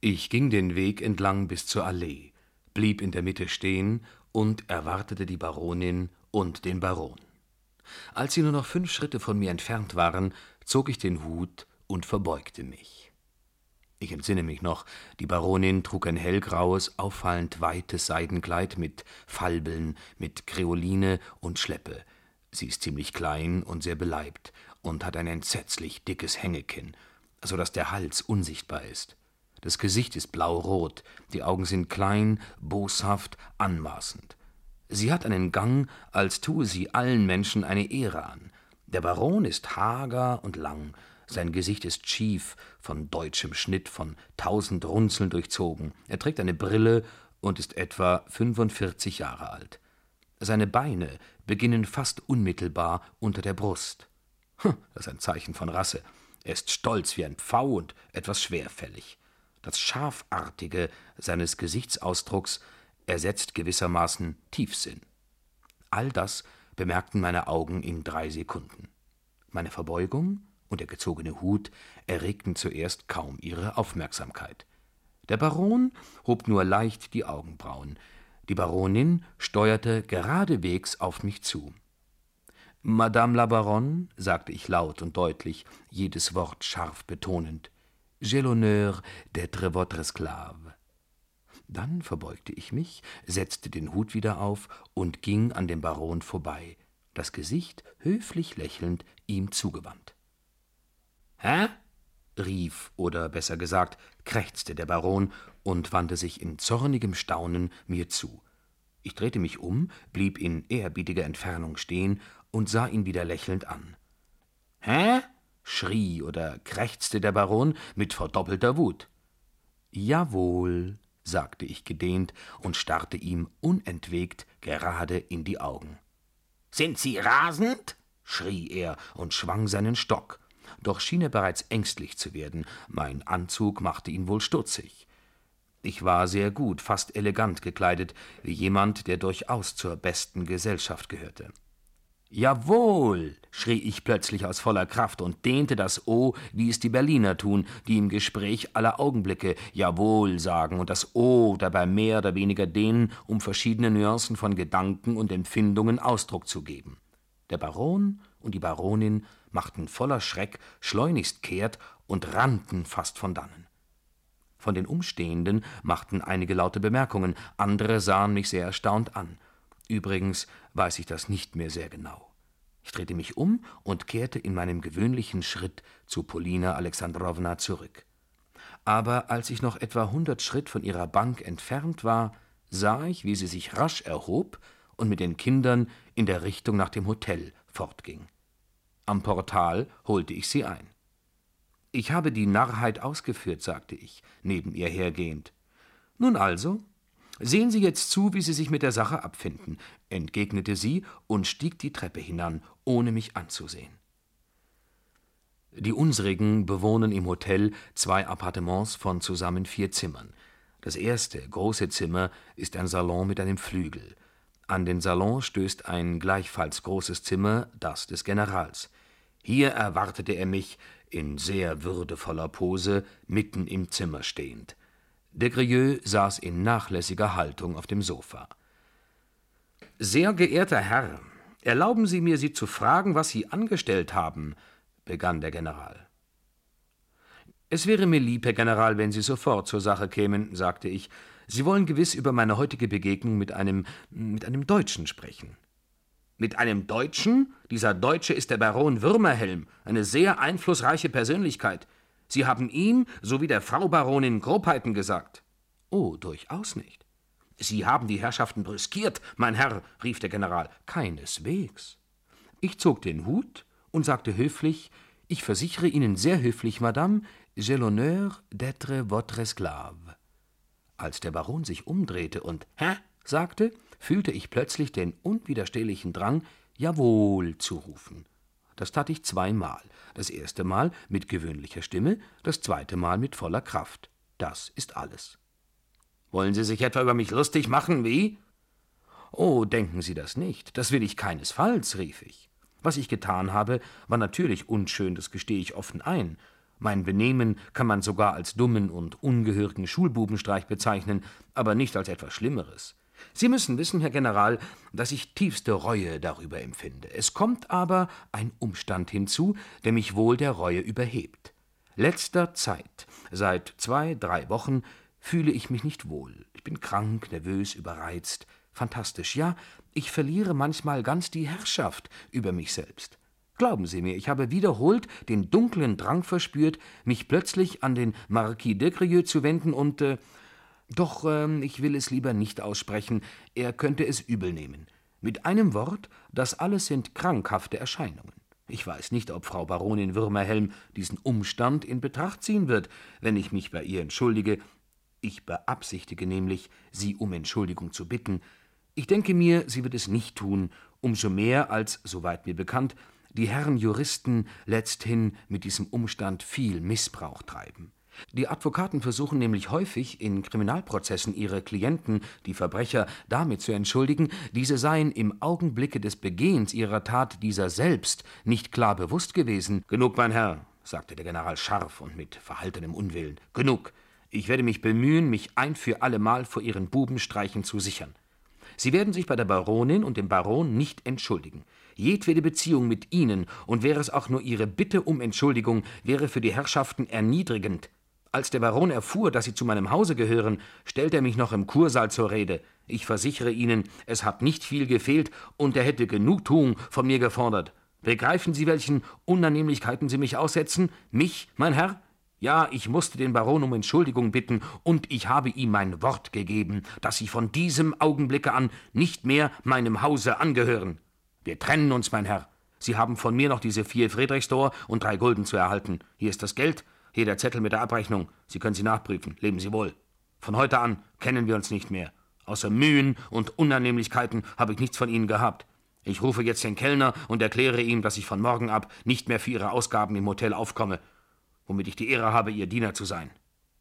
Ich ging den Weg entlang bis zur Allee, blieb in der Mitte stehen und erwartete die Baronin und den Baron. Als sie nur noch 5 Schritte von mir entfernt waren, zog ich den Hut und verbeugte mich. Ich entsinne mich noch, die Baronin trug ein hellgraues, auffallend weites Seidenkleid mit Falbeln, mit Kreoline und Schleppe. Sie ist ziemlich klein und sehr beleibt und hat ein entsetzlich dickes Hängekinn, so dass der Hals unsichtbar ist. Das Gesicht ist blaurot, die Augen sind klein, boshaft, anmaßend. Sie hat einen Gang, als tue sie allen Menschen eine Ehre an. Der Baron ist hager und lang, sein Gesicht ist schief, von deutschem Schnitt, von 1000 Runzeln durchzogen. Er trägt eine Brille und ist etwa 45 Jahre alt. Seine Beine beginnen fast unmittelbar unter der Brust. Das ist ein Zeichen von Rasse. Er ist stolz wie ein Pfau und etwas schwerfällig. Das Schafartige seines Gesichtsausdrucks ersetzt gewissermaßen Tiefsinn. All das bemerkten meine Augen in 3 Sekunden. Meine Verbeugung und der gezogene Hut erregten zuerst kaum ihre Aufmerksamkeit. Der Baron hob nur leicht die Augenbrauen. Die Baronin steuerte geradewegs auf mich zu. »Madame la Baronne«, sagte ich laut und deutlich, jedes Wort scharf betonend, »j'ai l'honneur d'être votre esclave.« Dann verbeugte ich mich, setzte den Hut wieder auf und ging an dem Baron vorbei, das Gesicht höflich lächelnd ihm zugewandt. »Hä?« rief, oder besser gesagt, krächzte der Baron und wandte sich in zornigem Staunen mir zu. Ich drehte mich um, blieb in ehrerbietiger Entfernung stehen und sah ihn wieder lächelnd an. »Hä?« schrie oder krächzte der Baron mit verdoppelter Wut. »Jawohl«, sagte ich gedehnt und starrte ihm unentwegt gerade in die Augen. »Sind Sie rasend?« schrie er und schwang seinen Stock. Doch schien er bereits ängstlich zu werden. Mein Anzug machte ihn wohl stutzig. Ich war sehr gut, fast elegant gekleidet, wie jemand, der durchaus zur besten Gesellschaft gehörte. »Jawohl«, schrie ich plötzlich aus voller Kraft und dehnte das O, wie es die Berliner tun, die im Gespräch aller Augenblicke »Jawohl« sagen und das O dabei mehr oder weniger dehnen, um verschiedene Nuancen von Gedanken und Empfindungen Ausdruck zu geben. Der Baron und die Baronin machten voller Schreck schleunigst kehrt und rannten fast von dannen. Von den Umstehenden machten einige laute Bemerkungen, andere sahen mich sehr erstaunt an. Übrigens weiß ich das nicht mehr sehr genau. Ich drehte mich um und kehrte in meinem gewöhnlichen Schritt zu Polina Alexandrowna zurück. Aber als ich noch etwa 100 Schritt von ihrer Bank entfernt war, sah ich, wie sie sich rasch erhob und mit den Kindern in der Richtung nach dem Hotel fortging. Am Portal holte ich sie ein. »Ich habe die Narrheit ausgeführt«, sagte ich, neben ihr hergehend. »Nun also, sehen Sie jetzt zu, wie Sie sich mit der Sache abfinden«, entgegnete sie und stieg die Treppe hinan, ohne mich anzusehen. Die unsrigen bewohnen im Hotel 2 Appartements von zusammen 4 Zimmern. Das erste, große Zimmer ist ein Salon mit einem Flügel. An den Salon stößt ein gleichfalls großes Zimmer, das des Generals. Hier erwartete er mich, in sehr würdevoller Pose, mitten im Zimmer stehend. De Grieux saß in nachlässiger Haltung auf dem Sofa. »Sehr geehrter Herr, erlauben Sie mir, Sie zu fragen, was Sie angestellt haben«, begann der General. »Es wäre mir lieb, Herr General, wenn Sie sofort zur Sache kämen«, sagte ich. »Sie wollen gewiss über meine heutige Begegnung mit einem Deutschen sprechen.« »Mit einem Deutschen? Dieser Deutsche ist der Baron Würmerhelm, eine sehr einflussreiche Persönlichkeit. Sie haben ihm sowie der Frau Baronin Grobheiten gesagt.« »Oh, durchaus nicht.« »Sie haben die Herrschaften brüskiert, mein Herr«, rief der General. »Keineswegs.« Ich zog den Hut und sagte höflich, »Ich versichere Ihnen sehr höflich, Madame, j'ai l'honneur d'être votre esclave.« Als der Baron sich umdrehte und »Hä?« sagte, fühlte ich plötzlich den unwiderstehlichen Drang, »Jawohl« zu rufen. Das tat ich 2-mal. Das erste Mal mit gewöhnlicher Stimme, das zweite Mal mit voller Kraft. Das ist alles. »Wollen Sie sich etwa über mich lustig machen, wie?« »Oh, denken Sie das nicht. Das will ich keinesfalls«, rief ich. »Was ich getan habe, war natürlich unschön, das gestehe ich offen ein. Mein Benehmen kann man sogar als dummen und ungehörigen Schulbubenstreich bezeichnen, aber nicht als etwas Schlimmeres. Sie müssen wissen, Herr General, dass ich tiefste Reue darüber empfinde. Es kommt aber ein Umstand hinzu, der mich wohl der Reue überhebt. Letzter Zeit, seit 2, 3 Wochen, fühle ich mich nicht wohl. Ich bin krank, nervös, überreizt, fantastisch. Ja, ich verliere manchmal ganz die Herrschaft über mich selbst. Glauben Sie mir, ich habe wiederholt den dunklen Drang verspürt, mich plötzlich an den Marquis de Grieux zu wenden und, ich will es lieber nicht aussprechen, er könnte es übel nehmen. Mit einem Wort, das alles sind krankhafte Erscheinungen. Ich weiß nicht, ob Frau Baronin Würmerhelm diesen Umstand in Betracht ziehen wird, wenn ich mich bei ihr entschuldige. Ich beabsichtige nämlich, sie um Entschuldigung zu bitten. Ich denke mir, sie wird es nicht tun, umso mehr als, soweit mir bekannt, die Herren Juristen letzthin mit diesem Umstand viel Missbrauch treiben. Die Advokaten versuchen nämlich häufig, in Kriminalprozessen ihre Klienten, die Verbrecher, damit zu entschuldigen, diese seien im Augenblicke des Begehens ihrer Tat dieser selbst nicht klar bewusst gewesen. »Genug, mein Herr«, sagte der General scharf und mit verhaltenem Unwillen. »Genug. Ich werde mich bemühen, mich ein für allemal vor Ihren Bubenstreichen zu sichern. Sie werden sich bei der Baronin und dem Baron nicht entschuldigen. Jedwede Beziehung mit Ihnen, und wäre es auch nur Ihre Bitte um Entschuldigung, wäre für die Herrschaften erniedrigend. Als der Baron erfuhr, dass Sie zu meinem Hause gehören, stellte er mich noch im Kursaal zur Rede. Ich versichere Ihnen, es hat nicht viel gefehlt, und er hätte Genugtuung von mir gefordert. Begreifen Sie, welchen Unannehmlichkeiten Sie mich aussetzen? Mich, mein Herr? Ja, ich musste den Baron um Entschuldigung bitten, und ich habe ihm mein Wort gegeben, dass Sie von diesem Augenblicke an nicht mehr meinem Hause angehören. Wir trennen uns, mein Herr. Sie haben von mir noch diese 4 Friedrichsdor und 3 Gulden zu erhalten. Hier ist das Geld, hier der Zettel mit der Abrechnung. Sie können sie nachprüfen. Leben Sie wohl. Von heute an kennen wir uns nicht mehr. Außer Mühen und Unannehmlichkeiten habe ich nichts von Ihnen gehabt. Ich rufe jetzt den Kellner und erkläre ihm, dass ich von morgen ab nicht mehr für Ihre Ausgaben im Hotel aufkomme, womit ich die Ehre habe, Ihr Diener zu sein.«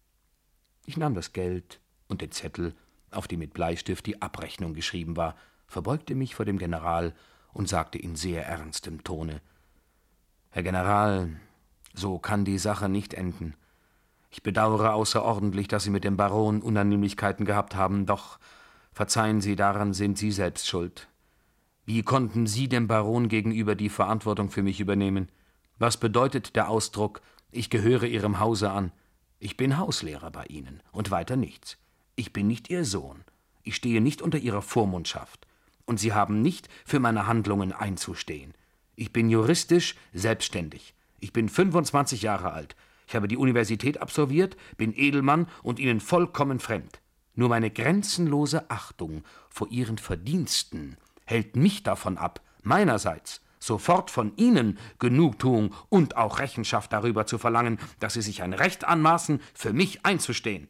Ich nahm das Geld und den Zettel, auf dem mit Bleistift die Abrechnung geschrieben war, verbeugte mich vor dem General und sagte in sehr ernstem Tone: »Herr General, so kann die Sache nicht enden. Ich bedauere außerordentlich, dass Sie mit dem Baron Unannehmlichkeiten gehabt haben, doch, verzeihen Sie, daran sind Sie selbst schuld. Wie konnten Sie dem Baron gegenüber die Verantwortung für mich übernehmen? Was bedeutet der Ausdruck, ich gehöre Ihrem Hause an? Ich bin Hauslehrer bei Ihnen und weiter nichts. Ich bin nicht Ihr Sohn. Ich stehe nicht unter Ihrer Vormundschaft. Und Sie haben nicht für meine Handlungen einzustehen. Ich bin juristisch selbstständig. Ich bin 25 Jahre alt. Ich habe die Universität absolviert, bin Edelmann und Ihnen vollkommen fremd. Nur meine grenzenlose Achtung vor Ihren Verdiensten hält mich davon ab, meinerseits sofort von Ihnen Genugtuung und auch Rechenschaft darüber zu verlangen, dass Sie sich ein Recht anmaßen, für mich einzustehen.«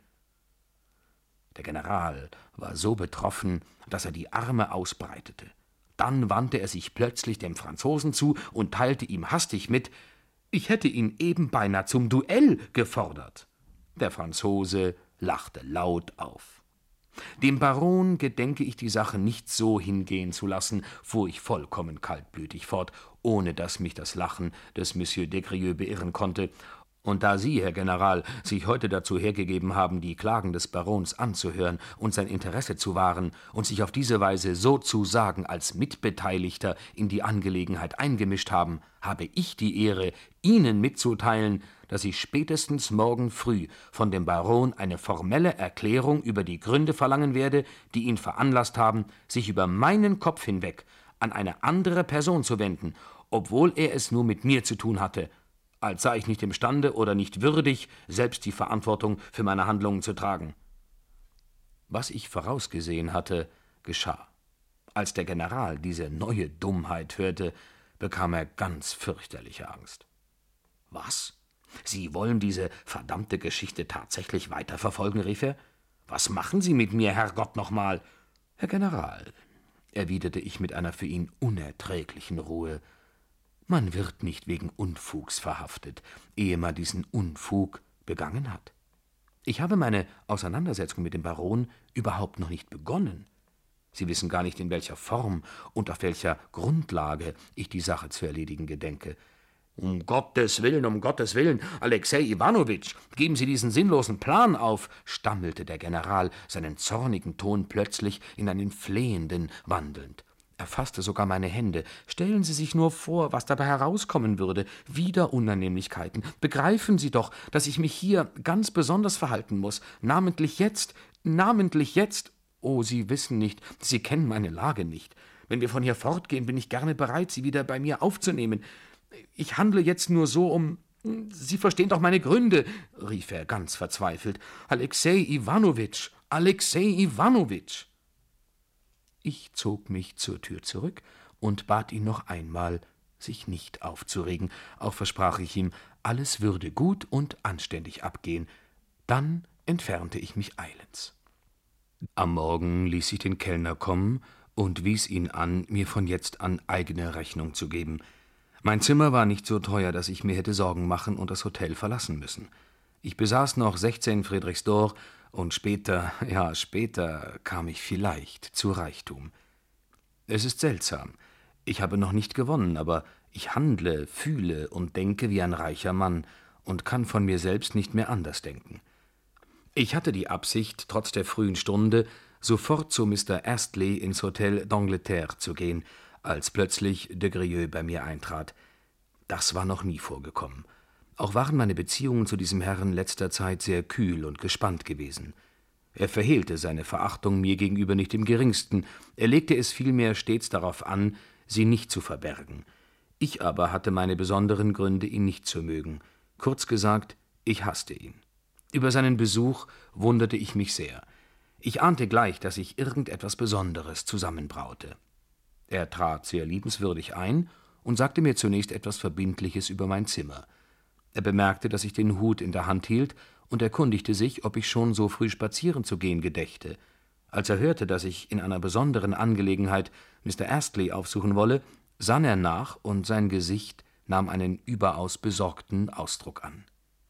Der General war so betroffen, dass er die Arme ausbreitete. Dann wandte er sich plötzlich dem Franzosen zu und teilte ihm hastig mit, ich hätte ihn eben beinahe zum Duell gefordert. Der Franzose lachte laut auf. »Dem Baron gedenke ich die Sache nicht so hingehen zu lassen«, fuhr ich vollkommen kaltblütig fort, ohne dass mich das Lachen des Monsieur de Grieux beirren konnte. »Und da Sie, Herr General, sich heute dazu hergegeben haben, die Klagen des Barons anzuhören und sein Interesse zu wahren und sich auf diese Weise sozusagen als Mitbeteiligter in die Angelegenheit eingemischt haben, habe ich die Ehre, Ihnen mitzuteilen, dass ich spätestens morgen früh von dem Baron eine formelle Erklärung über die Gründe verlangen werde, die ihn veranlasst haben, sich über meinen Kopf hinweg an eine andere Person zu wenden, obwohl er es nur mit mir zu tun hatte, als sei ich nicht imstande oder nicht würdig, selbst die Verantwortung für meine Handlungen zu tragen.« Was ich vorausgesehen hatte, geschah. Als der General diese neue Dummheit hörte, bekam er ganz fürchterliche Angst. »Was? Sie wollen diese verdammte Geschichte tatsächlich weiterverfolgen?« rief er. »Was machen Sie mit mir, Herrgott, nochmal?« »Herr General«, erwiderte ich mit einer für ihn unerträglichen Ruhe, »man wird nicht wegen Unfugs verhaftet, ehe man diesen Unfug begangen hat. Ich habe meine Auseinandersetzung mit dem Baron überhaupt noch nicht begonnen. Sie wissen gar nicht, in welcher Form und auf welcher Grundlage ich die Sache zu erledigen gedenke. Um Gottes Willen, Alexei Iwanowitsch, geben Sie diesen sinnlosen Plan auf«, stammelte der General, seinen zornigen Ton plötzlich in einen flehenden wandelnd. Er fasste sogar meine Hände. »Stellen Sie sich nur vor, was dabei herauskommen würde. Wieder Unannehmlichkeiten. Begreifen Sie doch, dass ich mich hier ganz besonders verhalten muss. Namentlich jetzt. Oh, Sie wissen nicht, Sie kennen meine Lage nicht. Wenn wir von hier fortgehen, bin ich gerne bereit, Sie wieder bei mir aufzunehmen. Ich handle jetzt nur so, Sie verstehen doch meine Gründe«, rief er ganz verzweifelt. »Alexei Iwanowitsch! Ich zog mich zur Tür zurück und bat ihn noch einmal, sich nicht aufzuregen. Auch versprach ich ihm, alles würde gut und anständig abgehen. Dann entfernte ich mich eilends. Am Morgen ließ ich den Kellner kommen und wies ihn an, mir von jetzt an eigene Rechnung zu geben. Mein Zimmer war nicht so teuer, dass ich mir hätte Sorgen machen und das Hotel verlassen müssen. Ich besaß noch 16 Friedrichsdor und später kam ich vielleicht zu Reichtum. Es ist seltsam. Ich habe noch nicht gewonnen, aber ich handle, fühle und denke wie ein reicher Mann und kann von mir selbst nicht mehr anders denken. Ich hatte die Absicht, trotz der frühen Stunde, sofort zu Mr. Astley ins Hotel d'Angleterre zu gehen, als plötzlich de Grieux bei mir eintrat. Das war noch nie vorgekommen. Auch waren meine Beziehungen zu diesem Herrn letzter Zeit sehr kühl und gespannt gewesen. Er verhehlte seine Verachtung mir gegenüber nicht im geringsten, er legte es vielmehr stets darauf an, sie nicht zu verbergen. Ich aber hatte meine besonderen Gründe, ihn nicht zu mögen. Kurz gesagt, ich hasste ihn. Über seinen Besuch wunderte ich mich sehr. Ich ahnte gleich, dass sich irgendetwas Besonderes zusammenbraute. Er trat sehr liebenswürdig ein und sagte mir zunächst etwas Verbindliches über mein Zimmer. Er bemerkte, dass ich den Hut in der Hand hielt, und erkundigte sich, ob ich schon so früh spazieren zu gehen gedächte. Als er hörte, dass ich in einer besonderen Angelegenheit Mr. Astley aufsuchen wolle, sann er nach, und sein Gesicht nahm einen überaus besorgten Ausdruck an.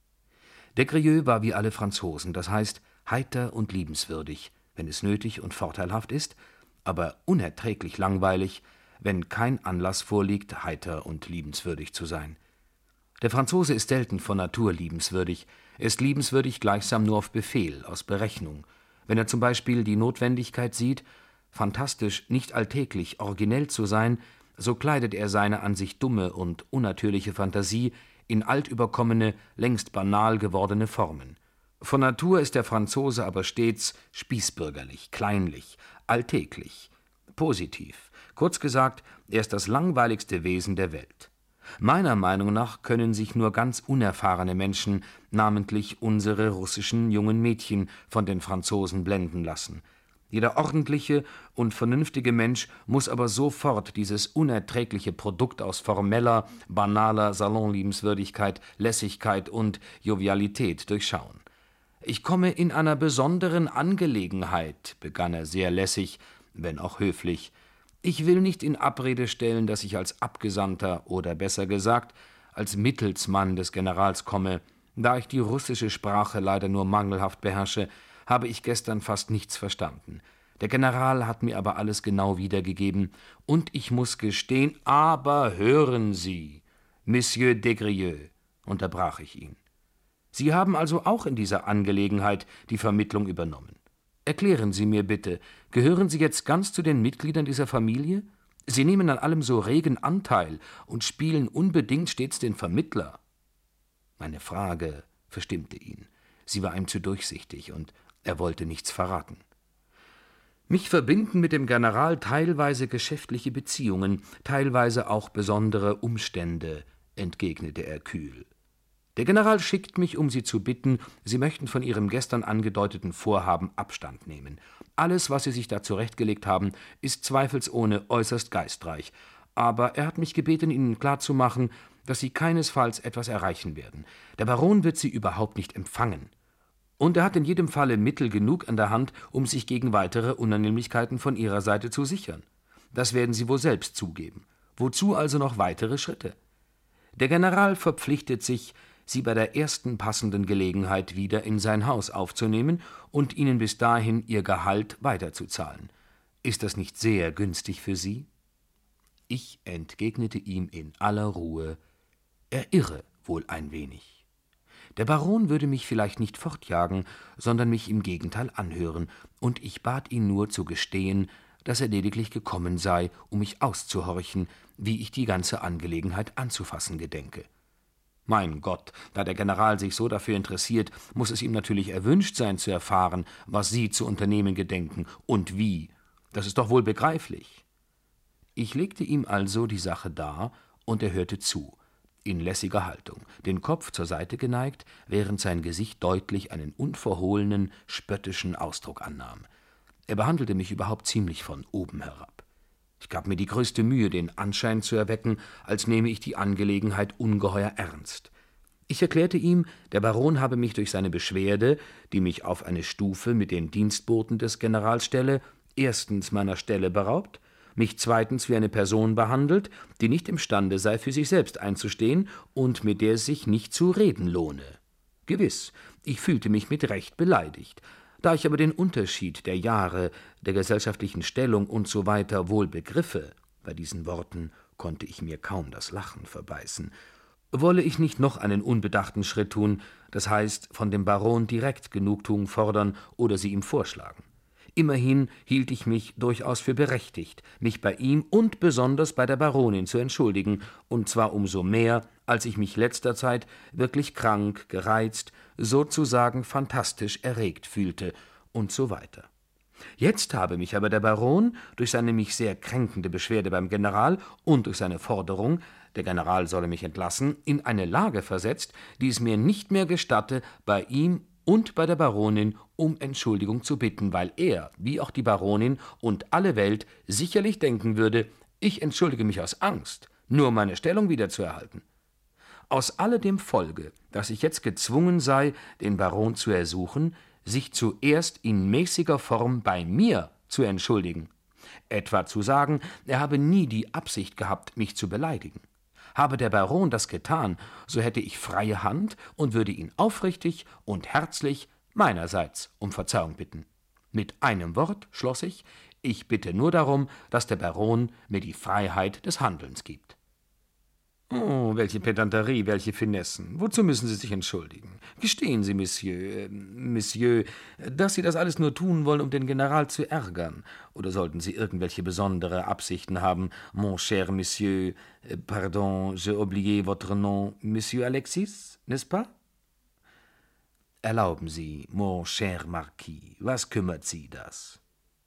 De Grieux war wie alle Franzosen, das heißt heiter und liebenswürdig, wenn es nötig und vorteilhaft ist, aber unerträglich langweilig, wenn kein Anlass vorliegt, heiter und liebenswürdig zu sein. Der Franzose ist selten von Natur liebenswürdig, er ist liebenswürdig gleichsam nur auf Befehl, aus Berechnung. Wenn er zum Beispiel die Notwendigkeit sieht, fantastisch, nicht alltäglich, originell zu sein, so kleidet er seine an sich dumme und unnatürliche Fantasie in altüberkommene, längst banal gewordene Formen. Von Natur ist der Franzose aber stets spießbürgerlich, kleinlich, alltäglich, positiv. Kurz gesagt, er ist das langweiligste Wesen der Welt. Meiner Meinung nach können sich nur ganz unerfahrene Menschen, namentlich unsere russischen jungen Mädchen, von den Franzosen blenden lassen. Jeder ordentliche und vernünftige Mensch muss aber sofort dieses unerträgliche Produkt aus formeller, banaler Salonliebenswürdigkeit, Lässigkeit und Jovialität durchschauen. »Ich komme in einer besonderen Angelegenheit«, begann er sehr lässig, wenn auch höflich. »Ich will nicht in Abrede stellen, dass ich als Abgesandter oder besser gesagt als Mittelsmann des Generals komme. Da ich die russische Sprache leider nur mangelhaft beherrsche, habe ich gestern fast nichts verstanden. Der General hat mir aber alles genau wiedergegeben, und ich muß gestehen, aber hören Sie, Monsieur de Grieux«, unterbrach ich ihn. »Sie haben also auch in dieser Angelegenheit die Vermittlung übernommen. Erklären Sie mir bitte, gehören Sie jetzt ganz zu den Mitgliedern dieser Familie? Sie nehmen an allem so regen Anteil und spielen unbedingt stets den Vermittler.« Meine Frage verstimmte ihn. Sie war ihm zu durchsichtig, und er wollte nichts verraten. »Mich verbinden mit dem General teilweise geschäftliche Beziehungen, teilweise auch besondere Umstände«, entgegnete er kühl. »Der General schickt mich, um Sie zu bitten, Sie möchten von Ihrem gestern angedeuteten Vorhaben Abstand nehmen. Alles, was Sie sich da zurechtgelegt haben, ist zweifelsohne äußerst geistreich. Aber er hat mich gebeten, Ihnen klarzumachen, dass Sie keinesfalls etwas erreichen werden. Der Baron wird Sie überhaupt nicht empfangen. Und er hat in jedem Falle Mittel genug an der Hand, um sich gegen weitere Unannehmlichkeiten von Ihrer Seite zu sichern. Das werden Sie wohl selbst zugeben. Wozu also noch weitere Schritte? Der General verpflichtet sich, Sie bei der ersten passenden Gelegenheit wieder in sein Haus aufzunehmen und Ihnen bis dahin Ihr Gehalt weiterzuzahlen. Ist das nicht sehr günstig für Sie?« Ich entgegnete ihm in aller Ruhe: er irre wohl ein wenig. Der Baron würde mich vielleicht nicht fortjagen, sondern mich im Gegenteil anhören, und ich bat ihn nur zu gestehen, dass er lediglich gekommen sei, um mich auszuhorchen, wie ich die ganze Angelegenheit anzufassen gedenke. Mein Gott, da der General sich so dafür interessiert, muß es ihm natürlich erwünscht sein zu erfahren, was Sie zu unternehmen gedenken und wie. Das ist doch wohl begreiflich. Ich legte ihm also die Sache dar, und er hörte zu, in lässiger Haltung, den Kopf zur Seite geneigt, während sein Gesicht deutlich einen unverhohlenen, spöttischen Ausdruck annahm. Er behandelte mich überhaupt ziemlich von oben herab. Ich gab mir die größte Mühe, den Anschein zu erwecken, als nehme ich die Angelegenheit ungeheuer ernst. Ich erklärte ihm, der Baron habe mich durch seine Beschwerde, die mich auf eine Stufe mit den Dienstboten des Generals stelle, erstens meiner Stelle beraubt, mich zweitens wie eine Person behandelt, die nicht imstande sei, für sich selbst einzustehen und mit der es sich nicht zu reden lohne. Gewiss, ich fühlte mich mit Recht beleidigt. Da ich aber den Unterschied der Jahre, der gesellschaftlichen Stellung usw. wohl begriffe, bei diesen Worten konnte ich mir kaum das Lachen verbeißen, wolle ich nicht noch einen unbedachten Schritt tun, das heißt, von dem Baron direkt Genugtuung fordern oder sie ihm vorschlagen. Immerhin hielt ich mich durchaus für berechtigt, mich bei ihm und besonders bei der Baronin zu entschuldigen, und zwar umso mehr, als ich mich letzter Zeit wirklich krank, gereizt, sozusagen phantastisch erregt fühlte und so weiter. Jetzt habe mich aber der Baron durch seine mich sehr kränkende Beschwerde beim General und durch seine Forderung, der General solle mich entlassen, in eine Lage versetzt, die es mir nicht mehr gestatte, bei ihm und bei der Baronin um Entschuldigung zu bitten, weil er, wie auch die Baronin und alle Welt, sicherlich denken würde, ich entschuldige mich aus Angst, nur meine Stellung wiederzuerhalten. Aus alledem folge, dass ich jetzt gezwungen sei, den Baron zu ersuchen, sich zuerst in mäßiger Form bei mir zu entschuldigen, etwa zu sagen, er habe nie die Absicht gehabt, mich zu beleidigen. Habe der Baron das getan, so hätte ich freie Hand und würde ihn aufrichtig und herzlich meinerseits um Verzeihung bitten. Mit einem Wort schloss ich bitte nur darum, dass der Baron mir die Freiheit des Handelns gibt. »Oh, welche Pedanterie, welche Finessen. Wozu müssen Sie sich entschuldigen? Gestehen Sie, Monsieur, dass Sie das alles nur tun wollen, um den General zu ärgern. Oder sollten Sie irgendwelche besondere Absichten haben, mon cher Monsieur, pardon, j'ai oublié votre nom, Monsieur Alexis, n'est-ce pas?« »Erlauben Sie, mon cher Marquis, was kümmert Sie das?«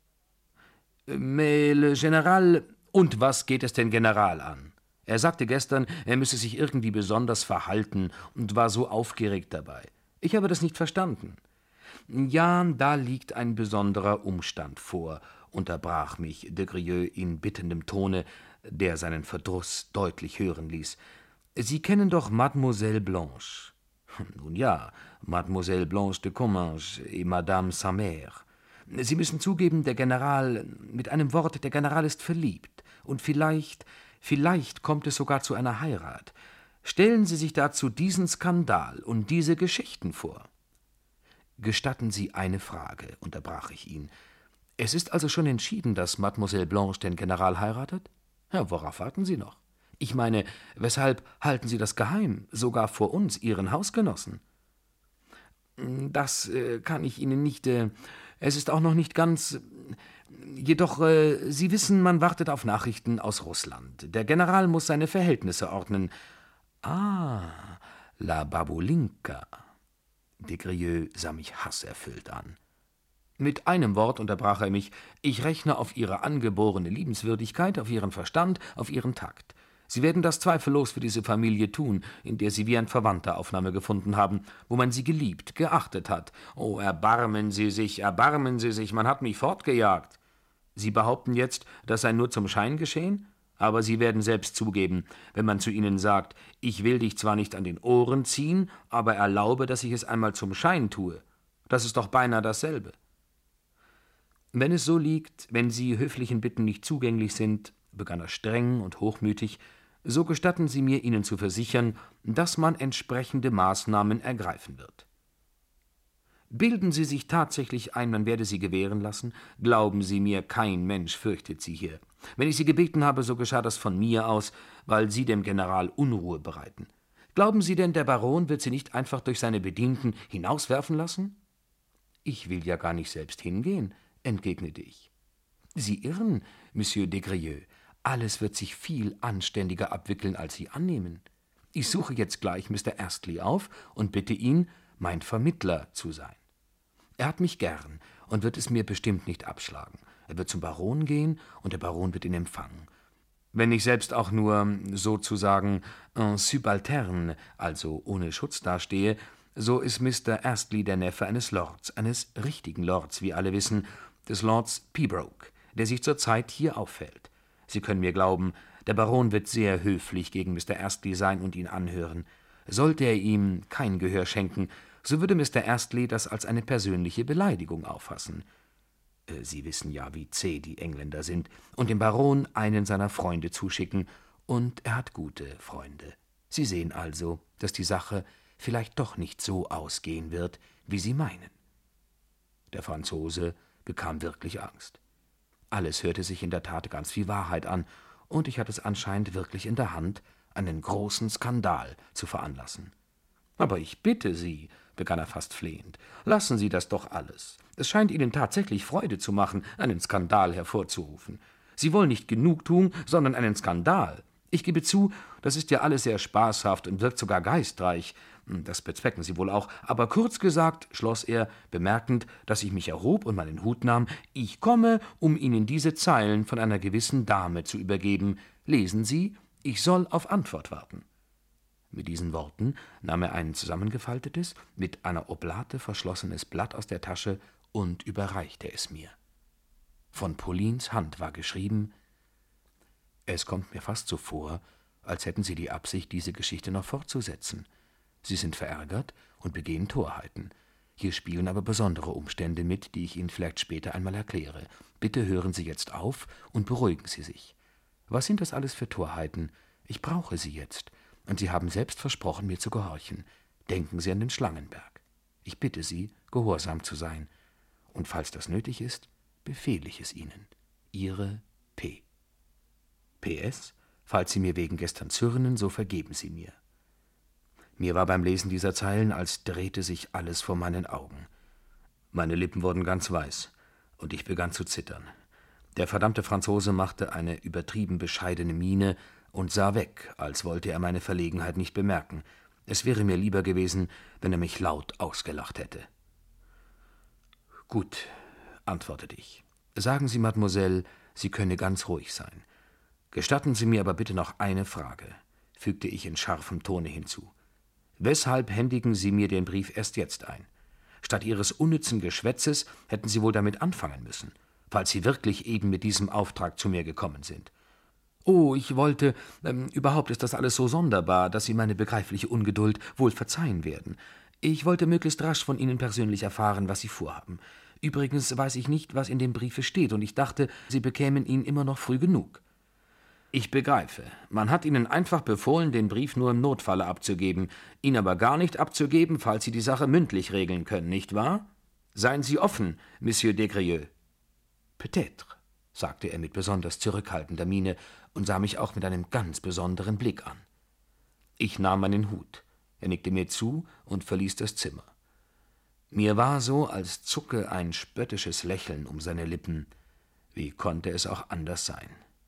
»Mais le General, und was geht es den General an? Er sagte gestern, er müsse sich irgendwie besonders verhalten und war so aufgeregt dabei. Ich habe das nicht verstanden.« »Ja, da liegt ein besonderer Umstand vor«, unterbrach mich de Grieux in bittendem Tone, der seinen Verdruss deutlich hören ließ. »Sie kennen doch Mademoiselle Blanche.« »Nun ja, Mademoiselle Blanche de Comminges et Madame sa mère. Sie müssen zugeben, der General, mit einem Wort, der General ist verliebt, und vielleicht kommt es sogar zu einer Heirat. Stellen Sie sich dazu diesen Skandal und diese Geschichten vor.« »Gestatten Sie eine Frage«, unterbrach ich ihn. »Es ist also schon entschieden, dass Mademoiselle Blanche den General heiratet? Ja, worauf warten Sie noch? Ich meine, weshalb halten Sie das geheim, sogar vor uns, Ihren Hausgenossen?« »Das kann ich Ihnen nicht, es ist auch noch nicht ganz. Jedoch, Sie wissen, man wartet auf Nachrichten aus Russland. Der General muss seine Verhältnisse ordnen.« »Ah, la Babulinka.« De Grieux sah mich hasserfüllt an. »Mit einem Wort«, unterbrach er mich, »ich rechne auf Ihre angeborene Liebenswürdigkeit, auf Ihren Verstand, auf Ihren Takt. Sie werden das zweifellos für diese Familie tun, in der Sie wie ein Verwandter Aufnahme gefunden haben, wo man Sie geliebt, geachtet hat. Oh, erbarmen Sie sich, man hat mich fortgejagt. Sie behaupten jetzt, das sei nur zum Schein geschehen? Aber Sie werden selbst zugeben, wenn man zu Ihnen sagt, ich will dich zwar nicht an den Ohren ziehen, aber erlaube, dass ich es einmal zum Schein tue. Das ist doch beinahe dasselbe. Wenn es so liegt, wenn Sie höflichen Bitten nicht zugänglich sind«, begann er streng und hochmütig, »so gestatten Sie mir, Ihnen zu versichern, dass man entsprechende Maßnahmen ergreifen wird. Bilden Sie sich tatsächlich ein, man werde Sie gewähren lassen? Glauben Sie mir, kein Mensch fürchtet Sie hier. Wenn ich Sie gebeten habe, so geschah das von mir aus, weil Sie dem General Unruhe bereiten. Glauben Sie denn, der Baron wird Sie nicht einfach durch seine Bedienten hinauswerfen lassen?« »Ich will ja gar nicht selbst hingehen«, entgegnete ich. »Sie irren, Monsieur Desgrieux. Alles wird sich viel anständiger abwickeln, als Sie annehmen. Ich suche jetzt gleich Mr. Astley auf und bitte ihn, mein Vermittler zu sein. Er hat mich gern und wird es mir bestimmt nicht abschlagen. Er wird zum Baron gehen und der Baron wird ihn empfangen. Wenn ich selbst auch nur sozusagen en subalterne, also ohne Schutz dastehe, so ist Mr. Astley der Neffe eines Lords, eines richtigen Lords, wie alle wissen, des Lords Pembroke, der sich zurzeit hier aufhält. Sie können mir glauben, der Baron wird sehr höflich gegen Mr. Astley sein und ihn anhören. Sollte er ihm kein Gehör schenken, so würde Mr. Astley das als eine persönliche Beleidigung auffassen. Sie wissen ja, wie zäh die Engländer sind, und dem Baron einen seiner Freunde zuschicken, und er hat gute Freunde. Sie sehen also, dass die Sache vielleicht doch nicht so ausgehen wird, wie Sie meinen.« Der Franzose bekam wirklich Angst. Alles hörte sich in der Tat ganz wie Wahrheit an, und ich hatte es anscheinend wirklich in der Hand, einen großen Skandal zu veranlassen. »Aber ich bitte Sie«, begann er fast flehend, »lassen Sie das doch alles. Es scheint Ihnen tatsächlich Freude zu machen, einen Skandal hervorzurufen. Sie wollen nicht Genugtuung, sondern einen Skandal. Ich gebe zu, das ist ja alles sehr spaßhaft und wirkt sogar geistreich. Das bezwecken Sie wohl auch. Aber kurz gesagt«, schloss er, bemerkend, dass ich mich erhob und meinen Hut nahm, »ich komme, um Ihnen diese Zeilen von einer gewissen Dame zu übergeben. Lesen Sie, ich soll auf Antwort warten.« Mit diesen Worten nahm er ein zusammengefaltetes, mit einer Oblate verschlossenes Blatt aus der Tasche und überreichte es mir. Von Paulines Hand war geschrieben: »Es kommt mir fast so vor, als hätten Sie die Absicht, diese Geschichte noch fortzusetzen. Sie sind verärgert und begehen Torheiten. Hier spielen aber besondere Umstände mit, die ich Ihnen vielleicht später einmal erkläre. Bitte hören Sie jetzt auf und beruhigen Sie sich. Was sind das alles für Torheiten? Ich brauche Sie jetzt, und Sie haben selbst versprochen, mir zu gehorchen. Denken Sie an den Schlangenberg. Ich bitte Sie, gehorsam zu sein. Und falls das nötig ist, befehle ich es Ihnen. Ihre P. PS, falls Sie mir wegen gestern zürnen, so vergeben Sie mir.« Mir war beim Lesen dieser Zeilen, als drehte sich alles vor meinen Augen. Meine Lippen wurden ganz weiß, und ich begann zu zittern. Der verdammte Franzose machte eine übertrieben bescheidene Miene und sah weg, als wollte er meine Verlegenheit nicht bemerken. Es wäre mir lieber gewesen, wenn er mich laut ausgelacht hätte. »Gut«, antwortete ich. »Sagen Sie, Mademoiselle, sie könne ganz ruhig sein. Gestatten Sie mir aber bitte noch eine Frage«, fügte ich in scharfem Tone hinzu. »Weshalb händigen Sie mir den Brief erst jetzt ein? Statt Ihres unnützen Geschwätzes hätten Sie wohl damit anfangen müssen, falls Sie wirklich eben mit diesem Auftrag zu mir gekommen sind. Oh, ich wollte, überhaupt ist das alles so sonderbar, dass Sie meine begreifliche Ungeduld wohl verzeihen werden. Ich wollte möglichst rasch von Ihnen persönlich erfahren, was Sie vorhaben. Übrigens weiß ich nicht, was in dem Briefe steht, und ich dachte, Sie bekämen ihn immer noch früh genug.« »Ich begreife. Man hat Ihnen einfach befohlen, den Brief nur im Notfalle abzugeben, ihn aber gar nicht abzugeben, falls Sie die Sache mündlich regeln können, nicht wahr? Seien Sie offen, Monsieur Desgrieux.« »Peut-être«, sagte er mit besonders zurückhaltender Miene und sah mich auch mit einem ganz besonderen Blick an. Ich nahm meinen Hut, er nickte mir zu und verließ das Zimmer. Mir war so, als zucke ein spöttisches Lächeln um seine Lippen. Wie konnte es auch anders sein?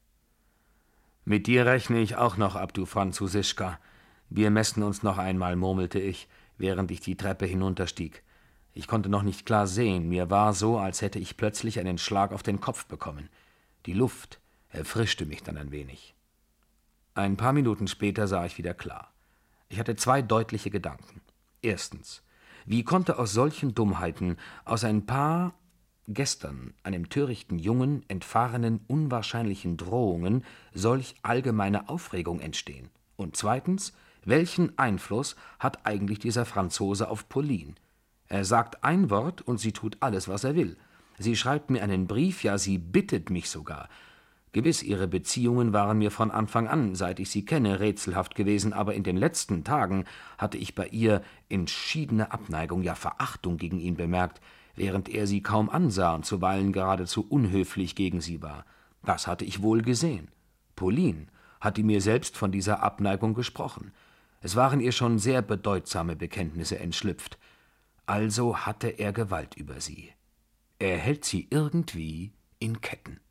»Mit dir rechne ich auch noch ab, du Französischka. Wir messen uns noch einmal«, murmelte ich, während ich die Treppe hinunterstieg. Ich konnte noch nicht klar sehen, mir war so, als hätte ich plötzlich einen Schlag auf den Kopf bekommen. Die Luft erfrischte mich dann ein wenig. Ein paar Minuten später sah ich wieder klar. Ich hatte zwei deutliche Gedanken. Erstens, wie konnte aus solchen Dummheiten, aus ein paar gestern einem törichten Jungen entfahrenen unwahrscheinlichen Drohungen solch allgemeine Aufregung entstehen? Und zweitens, welchen Einfluss hat eigentlich dieser Franzose auf Pauline? Er sagt ein Wort und sie tut alles, was er will. Sie schreibt mir einen Brief, ja, sie bittet mich sogar. Gewiss, ihre Beziehungen waren mir von Anfang an, seit ich sie kenne, rätselhaft gewesen, aber in den letzten Tagen hatte ich bei ihr entschiedene Abneigung, ja Verachtung gegen ihn bemerkt, während er sie kaum ansah und zuweilen geradezu unhöflich gegen sie war. Das hatte ich wohl gesehen. Pauline hatte mir selbst von dieser Abneigung gesprochen. Es waren ihr schon sehr bedeutsame Bekenntnisse entschlüpft. Also hatte er Gewalt über sie. Er hält sie irgendwie in Ketten.